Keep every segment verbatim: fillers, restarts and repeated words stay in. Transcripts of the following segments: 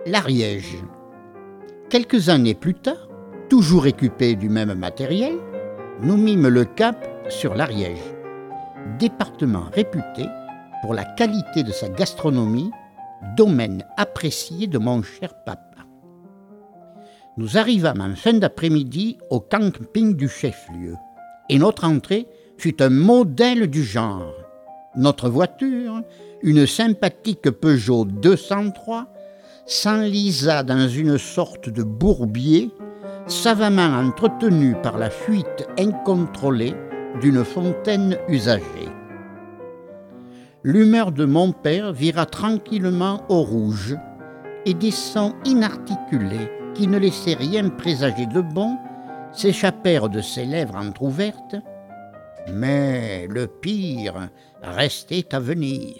l'Ariège. Quelques années plus tard, toujours équipés du même matériel, nous mîmes le cap sur l'Ariège, département réputé pour la qualité de sa gastronomie, domaine apprécié de mon cher papa. Nous arrivâmes en fin d'après-midi au camping du chef-lieu, et notre entrée fut un modèle du genre. Notre voiture, une sympathique Peugeot deux cent trois, s'enlisa dans une sorte de bourbier, savamment entretenu par la fuite incontrôlée d'une fontaine usagée. L'humeur de mon père vira tranquillement au rouge, et des sons inarticulés qui ne laissaient rien présager de bon s'échappèrent de ses lèvres entr'ouvertes, mais le pire restait à venir.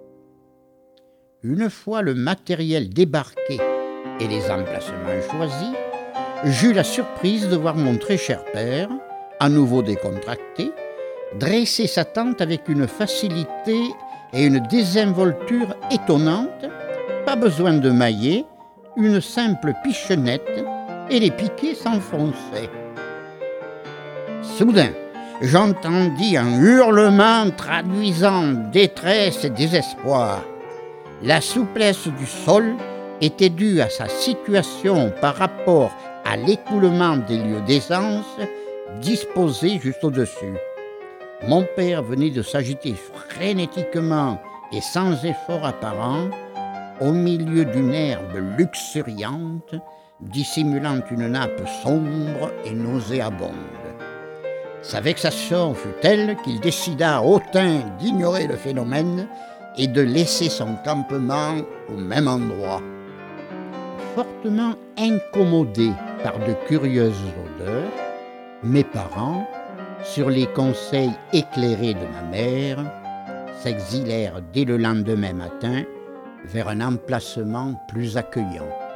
Une fois le matériel débarqué et les emplacements choisis, j'eus la surprise de voir mon très cher père, à nouveau décontracté, dresser sa tente avec une facilité et une désinvolture étonnantes. Pas besoin de maillet, une simple pichennette et les piquets s'enfonçaient. Soudain, j'entendis un hurlement traduisant détresse et désespoir. La souplesse du sol était due à sa situation par rapport à l'écoulement des lieux d'aisance disposés juste au-dessus. Mon père venait de s'agiter frénétiquement et sans effort apparent au milieu d'une herbe luxuriante dissimulant une nappe sombre et nauséabonde. Sa vexation fut telle qu'il décida hautain d'ignorer le phénomène et de laisser son campement au même endroit. Fortement incommodés par de curieuses odeurs, mes parents, sur les conseils éclairés de ma mère, s'exilèrent dès le lendemain matin vers un emplacement plus accueillant.